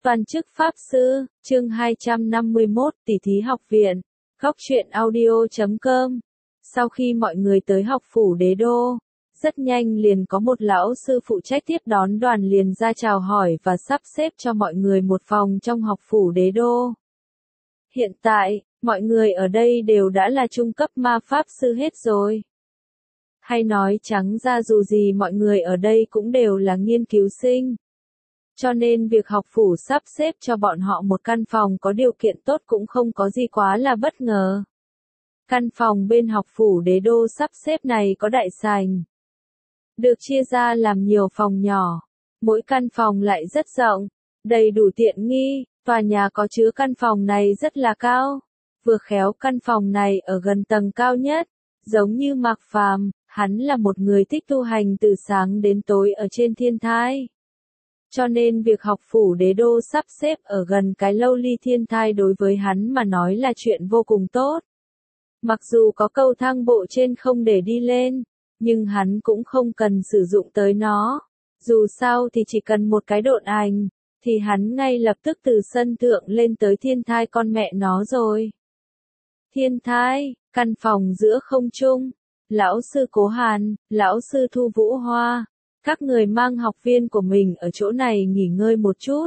Toàn chức Pháp Sư, chương 251, tỷ thí học viện, góc truyện audio.com. Sau khi mọi người tới học phủ đế đô, rất nhanh liền có một lão sư phụ trách tiếp đón đoàn liền ra chào hỏi và sắp xếp cho mọi người một phòng trong học phủ đế đô. Hiện tại, mọi người ở đây đều đã là trung cấp ma pháp sư hết rồi. Hay nói trắng ra dù gì mọi người ở đây cũng đều là nghiên cứu sinh. Cho nên việc học phủ sắp xếp cho bọn họ một căn phòng có điều kiện tốt cũng không có gì quá là bất ngờ. Căn phòng bên học phủ đế đô sắp xếp này có đại sảnh. Được chia ra làm nhiều phòng nhỏ. Mỗi căn phòng lại rất rộng, đầy đủ tiện nghi, tòa nhà có chứa căn phòng này rất là cao. Vừa khéo căn phòng này ở gần tầng cao nhất, giống như Mạc Phàm, hắn là một người thích tu hành từ sáng đến tối ở trên thiên thai. Cho nên việc học phủ đế đô sắp xếp ở gần cái lâu ly thiên thai đối với hắn mà nói là chuyện vô cùng tốt. Mặc dù có cầu thang bộ trên không để đi lên, nhưng hắn cũng không cần sử dụng tới nó. Dù sao thì chỉ cần một cái độn ảnh, thì hắn ngay lập tức từ sân thượng lên tới thiên thai con mẹ nó rồi. Thiên thai, căn phòng giữa không trung, lão sư Cố Hàn, lão sư Thu Vũ Hoa. Các người mang học viên của mình ở chỗ này nghỉ ngơi một chút.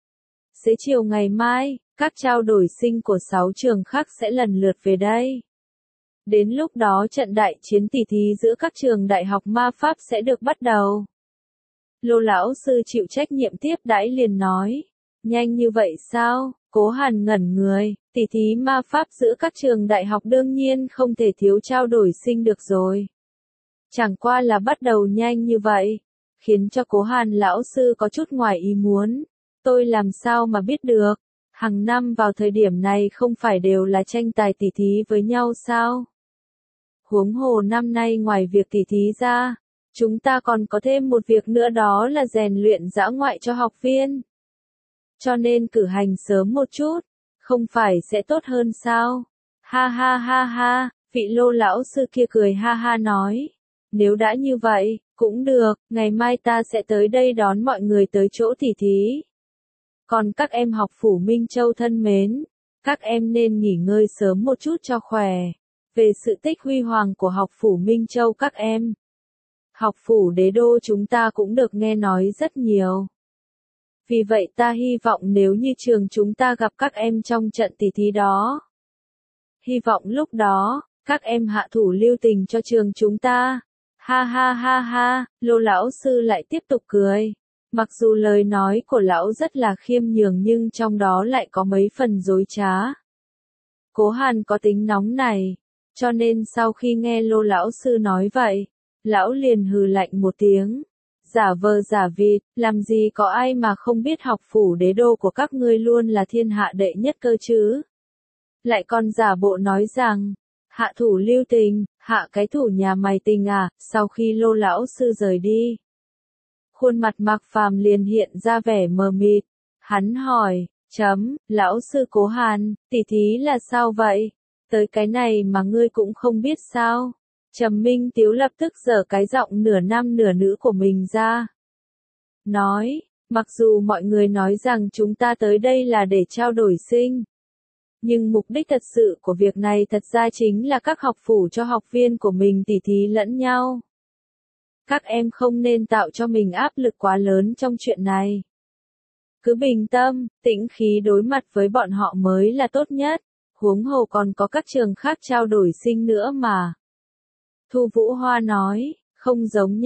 Xế chiều ngày mai, các trao đổi sinh của 6 trường khác sẽ lần lượt về đây. Đến lúc đó trận đại chiến tỷ thí giữa các trường đại học ma pháp sẽ được bắt đầu. Lô lão sư chịu trách nhiệm tiếp đãi liền nói. Nhanh như vậy sao? Cố Hàn ngẩn người, tỷ thí ma pháp giữa các trường đại học đương nhiên không thể thiếu trao đổi sinh được rồi. Chẳng qua là bắt đầu nhanh như vậy, khiến cho Cố Hàn lão sư có chút ngoài ý muốn. Tôi làm sao mà biết được, hàng năm vào thời điểm này không phải đều là tranh tài tỷ thí với nhau sao? Huống hồ năm nay ngoài việc tỷ thí ra, chúng ta còn có thêm một việc nữa đó là rèn luyện dã ngoại cho học viên. Cho nên cử hành sớm một chút, không phải sẽ tốt hơn sao? Ha ha ha ha, vị Lô lão sư kia cười ha ha nói. Nếu đã như vậy, cũng được, ngày mai ta sẽ tới đây đón mọi người tới chỗ tỷ thí. Còn các em học phủ Minh Châu thân mến, các em nên nghỉ ngơi sớm một chút cho khỏe. Về sự tích huy hoàng của học phủ Minh Châu các em, học phủ đế đô chúng ta cũng được nghe nói rất nhiều. Vì vậy ta hy vọng nếu như trường chúng ta gặp các em trong trận tỷ thí đó, hy vọng lúc đó, các em hạ thủ lưu tình cho trường chúng ta. Ha ha ha ha, Lô lão sư lại tiếp tục cười. Mặc dù lời nói của lão rất là khiêm nhường nhưng trong đó lại có mấy phần dối trá. Cố Hàn có tính nóng này, cho nên sau khi nghe Lô lão sư nói vậy, lão liền hừ lạnh một tiếng. Giả vờ giả vịt, làm gì có ai mà không biết học phủ đế đô của các ngươi luôn là thiên hạ đệ nhất cơ chứ. Lại còn giả bộ nói rằng, hạ thủ lưu tình, hạ cái thủ nhà mày tình à? Sau khi Lô lão sư rời đi, khuôn mặt Mạc Phàm liền hiện ra vẻ mờ mịt. Hắn hỏi, lão sư Cố Hàn, tỷ thí là sao vậy? Tới cái này mà ngươi cũng không biết sao? Trầm Minh Tiếu lập tức giở cái giọng nửa nam nửa nữ của mình ra. Nói, mặc dù mọi người nói rằng chúng ta tới đây là để trao đổi sinh, nhưng mục đích thật sự của việc này thật ra chính là các học phủ cho học viên của mình tỉ thí lẫn nhau. Các em không nên tạo cho mình áp lực quá lớn trong chuyện này. Cứ bình tâm, tĩnh khí đối mặt với bọn họ mới là tốt nhất, huống hồ còn có các trường khác trao đổi sinh nữa mà. Thu Vũ Hoa nói, không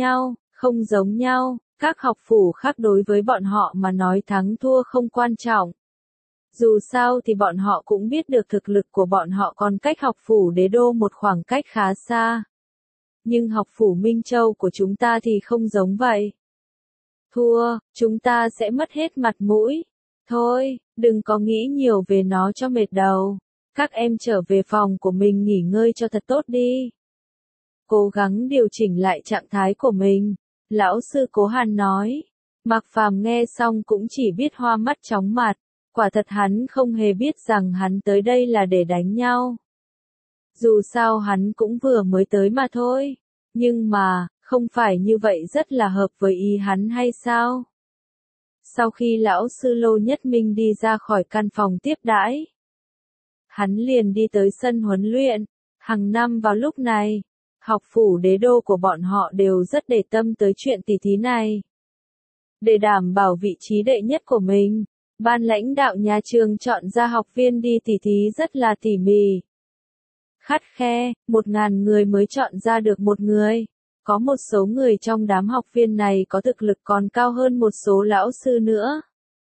giống nhau, các học phủ khác đối với bọn họ mà nói thắng thua không quan trọng. Dù sao thì bọn họ cũng biết được thực lực của bọn họ còn cách học phủ đế đô một khoảng cách khá xa. Nhưng học phủ Minh Châu của chúng ta thì không giống vậy. Thua, chúng ta sẽ mất hết mặt mũi. Thôi, đừng có nghĩ nhiều về nó cho mệt đầu. Các em trở về phòng của mình nghỉ ngơi cho thật tốt đi. Cố gắng điều chỉnh lại trạng thái của mình. Lão sư Cố Hàn nói. Mạc Phàm nghe xong cũng chỉ biết hoa mắt chóng mặt. Quả thật hắn không hề biết rằng hắn tới đây là để đánh nhau. Dù sao hắn cũng vừa mới tới mà thôi. Nhưng mà, không phải như vậy rất là hợp với ý hắn hay sao? Sau khi lão sư Lô Nhất Minh đi ra khỏi căn phòng tiếp đãi, hắn liền đi tới sân huấn luyện. Hàng năm vào lúc này, học phủ đế đô của bọn họ đều rất để tâm tới chuyện tỷ thí này. Để đảm bảo vị trí đệ nhất của mình, ban lãnh đạo nhà trường chọn ra học viên đi tỷ thí rất là tỉ mỉ. Khắt khe, 1.000 người mới chọn ra được một người. Có một số người trong đám học viên này có thực lực còn cao hơn một số lão sư nữa.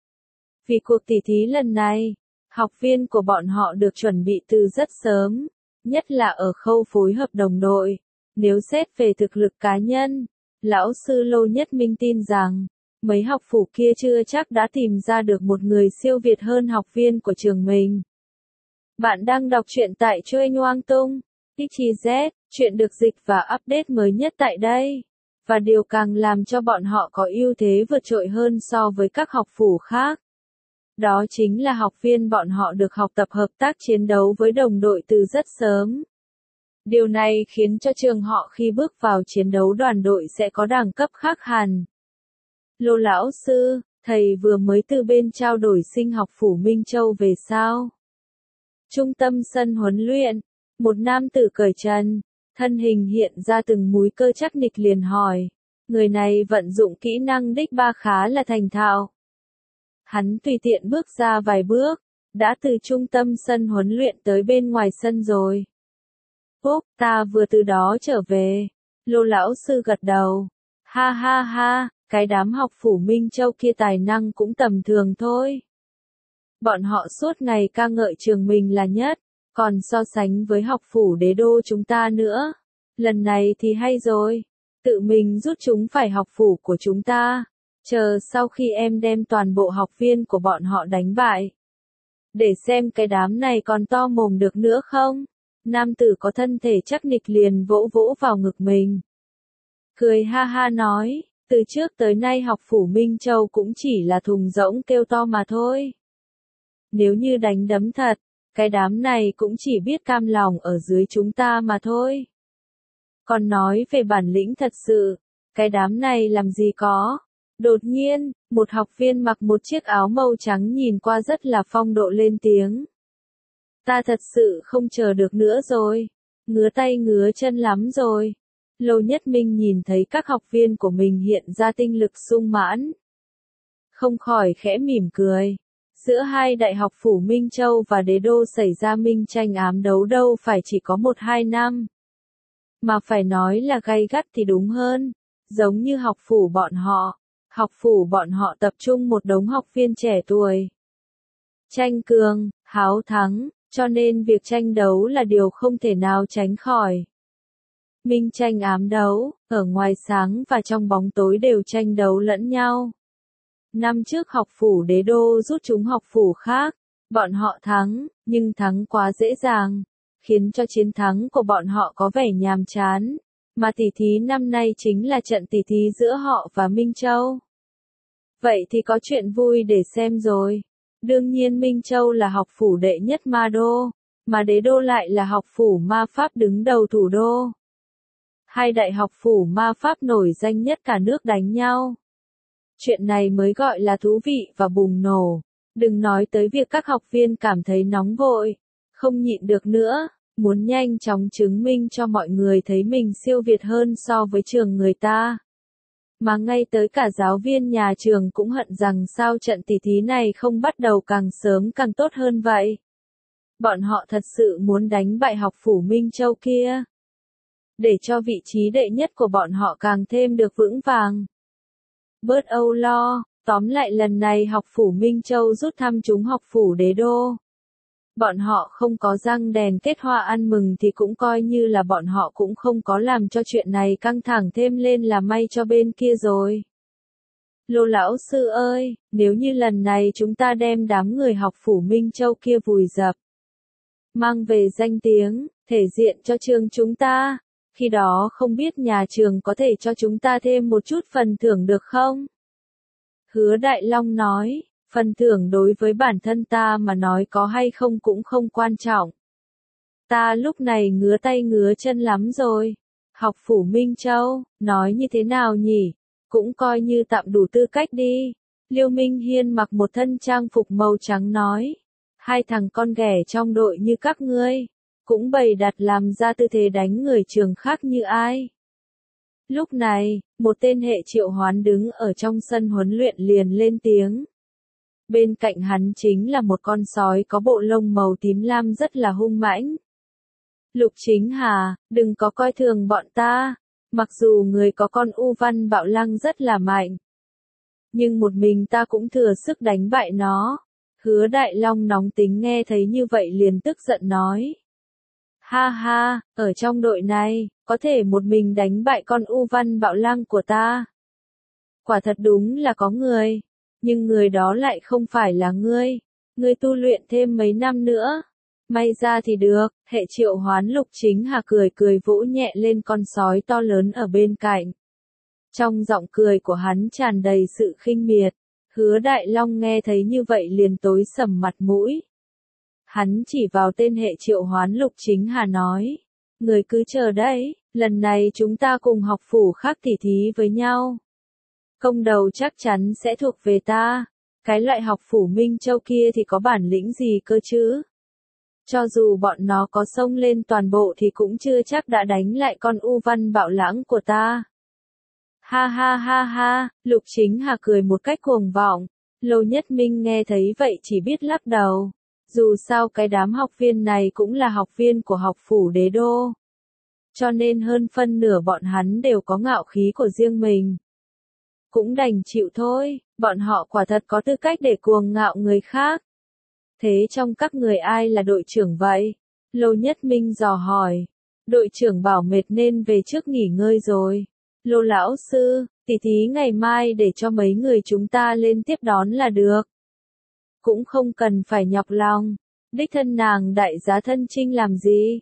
Vì cuộc tỷ thí lần này, học viên của bọn họ được chuẩn bị từ rất sớm, nhất là ở khâu phối hợp đồng đội. Nếu xét về thực lực cá nhân, lão sư Lô Nhất Minh tin rằng, mấy học phủ kia chưa chắc đã tìm ra được một người siêu việt hơn học viên của trường mình. Bạn đang đọc truyện tại Truyện Hoang Tung, XYZ, chuyện được dịch và update mới nhất tại đây. Và điều càng làm cho bọn họ có ưu thế vượt trội hơn so với các học phủ khác. Đó chính là học viên bọn họ được học tập hợp tác chiến đấu với đồng đội từ rất sớm. Điều này khiến cho trường họ khi bước vào chiến đấu đoàn đội sẽ có đẳng cấp khác hẳn. Lô lão sư, thầy vừa mới từ bên trao đổi sinh học phủ Minh Châu về sao? Trung tâm sân huấn luyện, một nam tử cởi trần, thân hình hiện ra từng múi cơ chắc nịch liền hỏi. Người này vận dụng kỹ năng đích ba khá là thành thạo. Hắn tùy tiện bước ra vài bước, đã từ trung tâm sân huấn luyện tới bên ngoài sân rồi. Phúc, ta vừa từ đó trở về. Lô lão sư gật đầu. Ha ha ha, cái đám học phủ Minh Châu kia tài năng cũng tầm thường thôi. Bọn họ suốt ngày ca ngợi trường mình là nhất, còn so sánh với học phủ đế đô chúng ta nữa. Lần này thì hay rồi, tự mình rút chúng phải học phủ của chúng ta. Chờ sau khi em đem toàn bộ học viên của bọn họ đánh bại. Để xem cái đám này còn to mồm được nữa không? Nam tử có thân thể chắc nịch liền vỗ vỗ vào ngực mình. Cười ha ha nói, từ trước tới nay học phủ Minh Châu cũng chỉ là thùng rỗng kêu to mà thôi. Nếu như đánh đấm thật, cái đám này cũng chỉ biết cam lòng ở dưới chúng ta mà thôi. Còn nói về bản lĩnh thật sự, cái đám này làm gì có. Đột nhiên, một học viên mặc một chiếc áo màu trắng nhìn qua rất là phong độ lên tiếng. Ta thật sự không chờ được nữa rồi. Ngứa tay ngứa chân lắm rồi. Lô Nhất Minh nhìn thấy các học viên của mình hiện ra tinh lực sung mãn. Không khỏi khẽ mỉm cười. Giữa hai đại học phủ Minh Châu và đế đô xảy ra minh tranh ám đấu đâu phải chỉ có 1-2 năm. Mà phải nói là gay gắt thì đúng hơn. Giống như học phủ bọn họ. Học phủ bọn họ tập trung một đống học viên trẻ tuổi. Tranh cường, háo thắng, cho nên việc tranh đấu là điều không thể nào tránh khỏi. Minh tranh ám đấu, ở ngoài sáng và trong bóng tối đều tranh đấu lẫn nhau. Năm trước học phủ đế đô rút chúng học phủ khác, bọn họ thắng, nhưng thắng quá dễ dàng, khiến cho chiến thắng của bọn họ có vẻ nhàm chán. Mà tỷ thí năm nay chính là trận tỷ thí giữa họ và Minh Châu. Vậy thì có chuyện vui để xem rồi. Đương nhiên Minh Châu là học phủ đệ nhất ma đô, mà đế đô lại là học phủ ma pháp đứng đầu thủ đô. Hai đại học phủ ma pháp nổi danh nhất cả nước đánh nhau. Chuyện này mới gọi là thú vị và bùng nổ. Đừng nói tới việc các học viên cảm thấy nóng vội, không nhịn được nữa, muốn nhanh chóng chứng minh cho mọi người thấy mình siêu việt hơn so với trường người ta. Mà ngay tới cả giáo viên nhà trường cũng hận rằng sao trận tỷ thí này không bắt đầu càng sớm càng tốt hơn vậy. Bọn họ thật sự muốn đánh bại học phủ Minh Châu kia. Để cho vị trí đệ nhất của bọn họ càng thêm được vững vàng. Bớt âu lo, tóm lại lần này học phủ Minh Châu rút thăm chúng học phủ đế đô. Bọn họ không có răng đèn kết hoa ăn mừng thì cũng coi như là bọn họ cũng không có làm cho chuyện này căng thẳng thêm lên là may cho bên kia rồi. Lô lão sư ơi, nếu như lần này chúng ta đem đám người học phủ Minh Châu kia vùi dập, mang về danh tiếng, thể diện cho trường chúng ta, khi đó không biết nhà trường có thể cho chúng ta thêm một chút phần thưởng được không? Hứa Đại Long nói. Phần thưởng đối với bản thân ta mà nói có hay không cũng không quan trọng. Ta lúc này ngứa tay ngứa chân lắm rồi. Học phủ Minh Châu, nói như thế nào nhỉ? Cũng coi như tạm đủ tư cách đi. Liêu Minh Hiên mặc một thân trang phục màu trắng nói. Hai thằng con ghẻ trong đội như các ngươi, cũng bày đặt làm ra tư thế đánh người trường khác như ai. Lúc này, một tên hệ triệu hoán đứng ở trong sân huấn luyện liền lên tiếng. Bên cạnh hắn chính là một con sói có bộ lông màu tím lam rất là hung mãnh. Lục Chính Hà, đừng có coi thường bọn ta, mặc dù người có con U Văn Bạo Lăng rất là mạnh, nhưng một mình ta cũng thừa sức đánh bại nó. Hứa Đại Long nóng tính nghe thấy như vậy liền tức giận nói. Ha ha, ở trong đội này, có thể một mình đánh bại con U Văn Bạo Lăng của ta. Quả thật đúng là có người, nhưng người đó lại không phải là ngươi. Ngươi tu luyện thêm mấy năm nữa. May ra thì được, hệ triệu hoán Lục Chính Hà cười cười vỗ nhẹ lên con sói to lớn ở bên cạnh. Trong giọng cười của hắn tràn đầy sự khinh miệt. Hứa Đại Long nghe thấy như vậy liền tối sầm mặt mũi. Hắn chỉ vào tên hệ triệu hoán Lục Chính Hà nói. Người cứ chờ đấy, lần này chúng ta cùng học phủ khác tỉ thí với nhau. Công đầu chắc chắn sẽ thuộc về ta. Cái loại học phủ Minh Châu kia thì có bản lĩnh gì cơ chứ? Cho dù bọn nó có xông lên toàn bộ thì cũng chưa chắc đã đánh lại con U Văn Bạo Lãng của ta. Ha ha ha ha, Lục Chính Hà cười một cách cuồng vọng. Lô Nhất Minh nghe thấy vậy chỉ biết lắc đầu. Dù sao cái đám học viên này cũng là học viên của học phủ Đế Đô. Cho nên hơn phân nửa bọn hắn đều có ngạo khí của riêng mình. Cũng đành chịu thôi, bọn họ quả thật có tư cách để cuồng ngạo người khác. Thế trong các người ai là đội trưởng vậy? Lô Nhất Minh dò hỏi. Đội trưởng bảo mệt nên về trước nghỉ ngơi rồi. Lô lão sư, tỉ thí ngày mai để cho mấy người chúng ta lên tiếp đón là được. Cũng không cần phải nhọc lòng. Đích thân nàng đại giá thân trinh làm gì?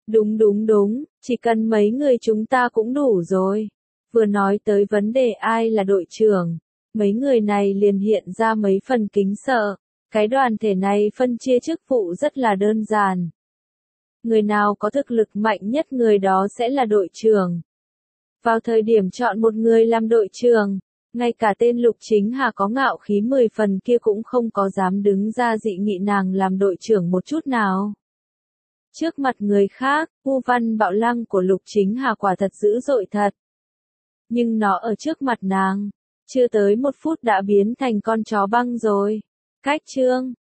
Đúng, chỉ cần mấy người chúng ta cũng đủ rồi. Vừa nói tới vấn đề ai là đội trưởng, mấy người này liền hiện ra mấy phần kính sợ. Cái đoàn thể này phân chia chức vụ rất là đơn giản. Người nào có thực lực mạnh nhất người đó sẽ là đội trưởng. Vào thời điểm chọn một người làm đội trưởng, ngay cả tên Lục Chính Hà có ngạo khí 10 phần kia cũng không có dám đứng ra dị nghị nàng làm đội trưởng một chút nào. Trước mặt người khác, U Văn Bạo Lăng của Lục Chính Hà quả thật dữ dội thật. Nhưng nó ở trước mặt nàng, chưa tới 1 phút đã biến thành con chó băng rồi. Cách chương